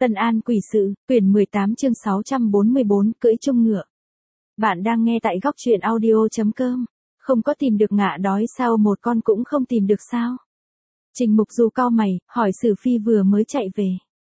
Tân An quỷ sự, quyển 18 chương 644, cưỡi chung ngựa. Bạn đang nghe tại góc truyện audio.com. Không có tìm được ngạ đói sao một con cũng không tìm được sao? Trình Mục Du cau mày, hỏi Sử Phi vừa mới chạy về.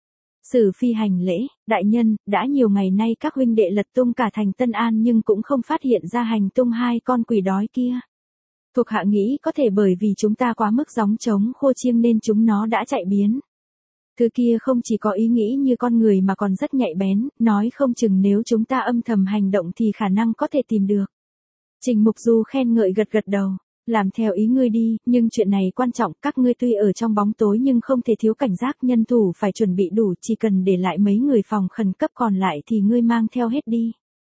Sử Phi hành lễ, đại nhân, đã nhiều ngày nay các huynh đệ lật tung cả thành Tân An nhưng cũng không phát hiện ra hành tung hai con quỷ đói kia. Thuộc hạ nghĩ có thể bởi vì chúng ta quá mức gióng trống khô chiêng nên chúng nó đã chạy biến. Thứ kia không chỉ có ý nghĩ như con người mà còn rất nhạy bén, nói không chừng nếu chúng ta âm thầm hành động thì khả năng có thể tìm được. Trình Mục Du khen ngợi gật gật đầu, làm theo ý ngươi đi, nhưng chuyện này quan trọng, các ngươi tuy ở trong bóng tối nhưng không thể thiếu cảnh giác, nhân thủ phải chuẩn bị đủ, chỉ cần để lại mấy người phòng khẩn cấp còn lại thì ngươi mang theo hết đi.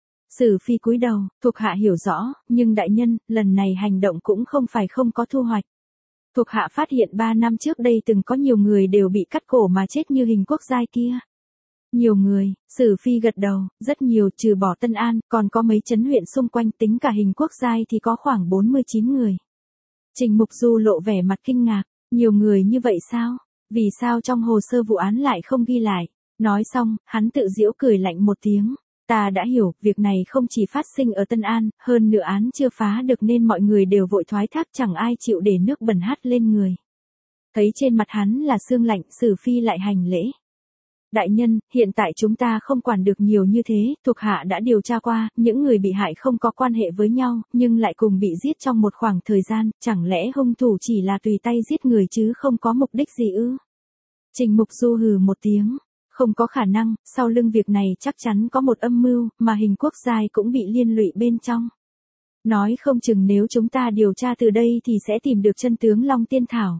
Sử Phi cúi đầu, thuộc hạ hiểu rõ, nhưng đại nhân, lần này hành động cũng không phải không có thu hoạch. Thuộc hạ phát hiện 3 năm trước đây từng có nhiều người đều bị cắt cổ mà chết như Hình Quốc Giai kia. Nhiều người, Sử Phi gật đầu, rất nhiều, trừ bỏ Tân An, còn có mấy trấn huyện xung quanh, tính cả Hình Quốc Giai thì có khoảng 49 người. Trình Mục Du lộ vẻ mặt kinh ngạc, nhiều người như vậy sao? Vì sao trong hồ sơ vụ án lại không ghi lại? Nói xong, hắn tự giễu cười lạnh một tiếng. Ta đã hiểu, việc này không chỉ phát sinh ở Tân An, hơn nữa án chưa phá được nên mọi người đều vội thoái thác, chẳng ai chịu để nước bẩn hắt lên người. Thấy trên mặt hắn là sương lạnh, Sử Phi lại hành lễ. Đại nhân, hiện tại chúng ta không quản được nhiều như thế, thuộc hạ đã điều tra qua, những người bị hại không có quan hệ với nhau, nhưng lại cùng bị giết trong một khoảng thời gian, chẳng lẽ hung thủ chỉ là tùy tay giết người chứ không có mục đích gì ư? Trình Mục Du hừ một tiếng. Không có khả năng, sau lưng việc này chắc chắn có một âm mưu, mà Hình Quốc Giai cũng bị liên lụy bên trong. Nói không chừng nếu chúng ta điều tra từ đây thì sẽ tìm được chân tướng Long Tiên Thảo.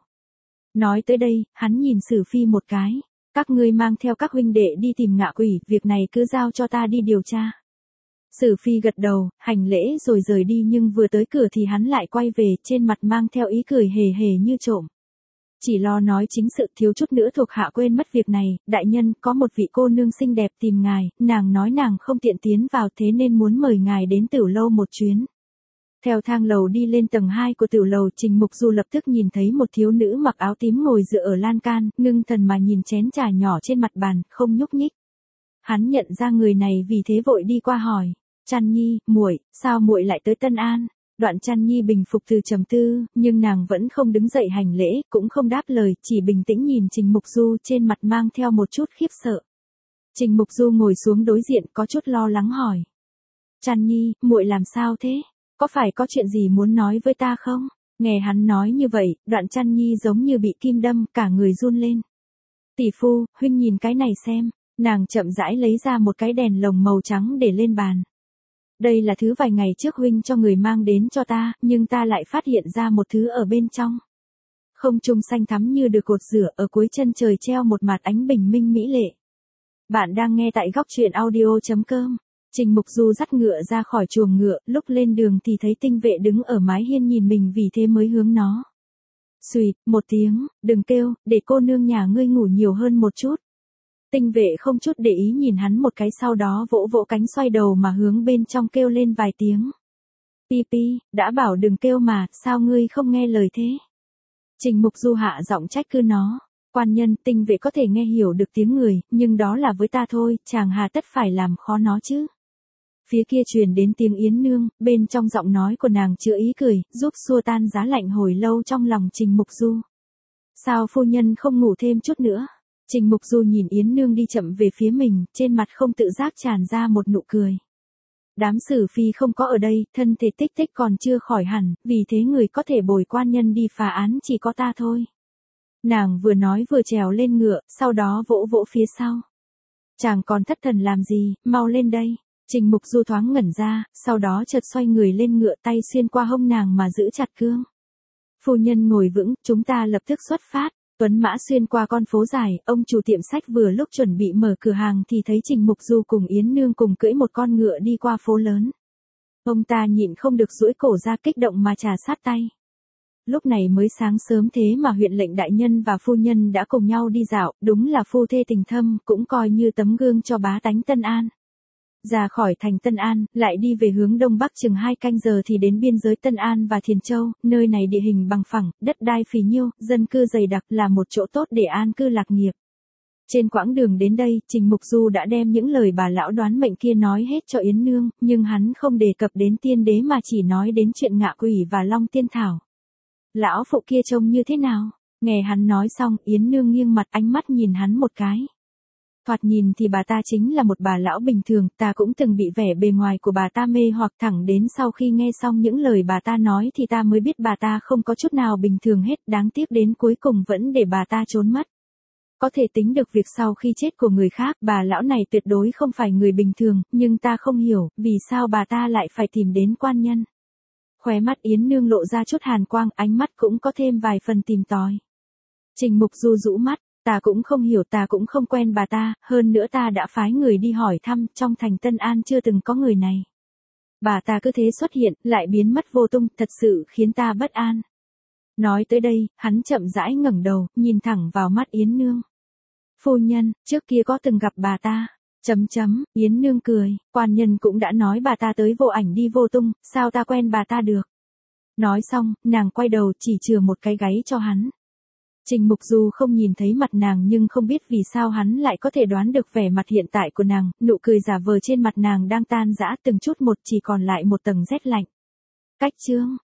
Nói tới đây, hắn nhìn Sử Phi một cái. Các ngươi mang theo các huynh đệ đi tìm ngạ quỷ, việc này cứ giao cho ta đi điều tra. Sử Phi gật đầu, hành lễ rồi rời đi, nhưng vừa tới cửa thì hắn lại quay về, trên mặt mang theo ý cười hề hề như trộm. Chỉ lo nói chính sự, thiếu chút nữa thuộc hạ quên mất việc này, đại nhân, có một vị cô nương xinh đẹp tìm ngài, nàng nói nàng không tiện tiến vào thế nên muốn mời ngài đến Tửu Lâu một chuyến. Theo thang lầu đi lên tầng 2 của Tửu Lầu, Trình Mục Du lập tức nhìn thấy một thiếu nữ mặc áo tím ngồi dựa ở lan can, ngưng thần mà nhìn chén trà nhỏ trên mặt bàn, không nhúc nhích. Hắn nhận ra người này vì thế vội đi qua hỏi, Trăn Nhi, muội, sao muội lại tới Tân An? Đoạn Trăn Nhi bình phục từ trầm tư, nhưng nàng vẫn không đứng dậy hành lễ, cũng không đáp lời, chỉ bình tĩnh nhìn Trình Mục Du, trên mặt mang theo một chút khiếp sợ. Trình Mục Du ngồi xuống đối diện, có chút lo lắng hỏi, Trăn Nhi, muội làm sao thế? Có phải có chuyện gì muốn nói với ta không? Nghe hắn nói như vậy, Đoạn Trăn Nhi giống như bị kim đâm, cả người run lên. Tỷ phu, huynh nhìn cái này xem. Nàng chậm rãi lấy ra một cái đèn lồng màu trắng để lên bàn. Đây là thứ vài ngày trước huynh cho người mang đến cho ta, nhưng ta lại phát hiện ra một thứ ở bên trong. Không trung xanh thắm như được cột rửa, ở cuối chân trời treo một mạt ánh bình minh mỹ lệ. Bạn đang nghe tại góc truyện audio.com. Trình Mục Du dắt ngựa ra khỏi chuồng ngựa, lúc lên đường thì thấy Tinh Vệ đứng ở mái hiên nhìn mình, vì thế mới hướng nó. Xùyt, một tiếng, đừng kêu, để cô nương nhà ngươi ngủ nhiều hơn một chút. Tinh Vệ không chút để ý nhìn hắn một cái, sau đó vỗ vỗ cánh xoay đầu mà hướng bên trong kêu lên vài tiếng. Pi pi, đã bảo đừng kêu mà, sao ngươi không nghe lời thế? Trình Mục Du hạ giọng trách cứ nó. Quan nhân, Tinh Vệ có thể nghe hiểu được tiếng người, nhưng đó là với ta thôi, chàng hà tất phải làm khó nó chứ. Phía kia truyền đến tiếng Yến Nương, bên trong giọng nói của nàng chứa ý cười, giúp xua tan giá lạnh hồi lâu trong lòng Trình Mục Du. Sao phu nhân không ngủ thêm chút nữa? Trình Mục Du nhìn Yến Nương đi chậm về phía mình, trên mặt không tự giác tràn ra một nụ cười. Đám Sử Phi không có ở đây, thân thể Tích Tích còn chưa khỏi hẳn, vì thế người có thể bồi quan nhân đi phá án chỉ có ta thôi. Nàng vừa nói vừa trèo lên ngựa, sau đó vỗ vỗ phía sau. Chàng còn thất thần làm gì, mau lên đây. Trình Mục Du thoáng ngẩn ra, sau đó chợt xoay người lên ngựa, tay xuyên qua hông nàng mà giữ chặt cương. Phu nhân ngồi vững, chúng ta lập tức xuất phát. Tuấn mã xuyên qua con phố dài, ông chủ tiệm sách vừa lúc chuẩn bị mở cửa hàng thì thấy Trình Mục Du cùng Yến Nương cùng cưỡi một con ngựa đi qua phố lớn. Ông ta nhịn không được duỗi cổ ra, kích động mà trà sát tay. Lúc này mới sáng sớm thế mà huyện lệnh đại nhân và phu nhân đã cùng nhau đi dạo, đúng là phu thê tình thâm, cũng coi như tấm gương cho bá tánh Tân An. Ra khỏi thành Tân An, lại đi về hướng đông bắc chừng 2 canh giờ thì đến biên giới Tân An và Thiền Châu, nơi này địa hình bằng phẳng, đất đai phì nhiêu, dân cư dày đặc, là một chỗ tốt để an cư lạc nghiệp. Trên quãng đường đến đây, Trình Mục Du đã đem những lời bà lão đoán mệnh kia nói hết cho Yến Nương, nhưng hắn không đề cập đến tiên đế mà chỉ nói đến chuyện ngạ quỷ và long tiên thảo. Lão phụ kia trông như thế nào? Nghe hắn nói xong, Yến Nương nghiêng mặt ánh mắt nhìn hắn một cái. Thoạt nhìn thì bà ta chính là một bà lão bình thường, ta cũng từng bị vẻ bề ngoài của bà ta mê hoặc, thẳng đến sau khi nghe xong những lời bà ta nói thì ta mới biết bà ta không có chút nào bình thường hết, đáng tiếc đến cuối cùng vẫn để bà ta trốn mất. Có thể tính được việc sau khi chết của người khác, bà lão này tuyệt đối không phải người bình thường, nhưng ta không hiểu, vì sao bà ta lại phải tìm đến quan nhân. Khóe mắt Yến Nương lộ ra chút hàn quang, ánh mắt cũng có thêm vài phần tìm tòi. Trình Mục Du rũ mắt, ta cũng không hiểu, ta cũng không quen bà ta, hơn nữa ta đã phái người đi hỏi thăm, trong thành Tân An chưa từng có người này. Bà ta cứ thế xuất hiện, lại biến mất vô tung, thật sự khiến ta bất an. Nói tới đây, hắn chậm rãi ngẩng đầu, nhìn thẳng vào mắt Yến Nương. Phu nhân, trước kia có từng gặp bà ta. Yến Nương cười, quan nhân cũng đã nói bà ta tới vô ảnh đi vô tung, sao ta quen bà ta được. Nói xong, nàng quay đầu chỉ chừa một cái gáy cho hắn. Trình Mục Du không nhìn thấy mặt nàng nhưng không biết vì sao hắn lại có thể đoán được vẻ mặt hiện tại của nàng, nụ cười giả vờ trên mặt nàng đang tan rã từng chút một, chỉ còn lại một tầng rét lạnh. Cách chương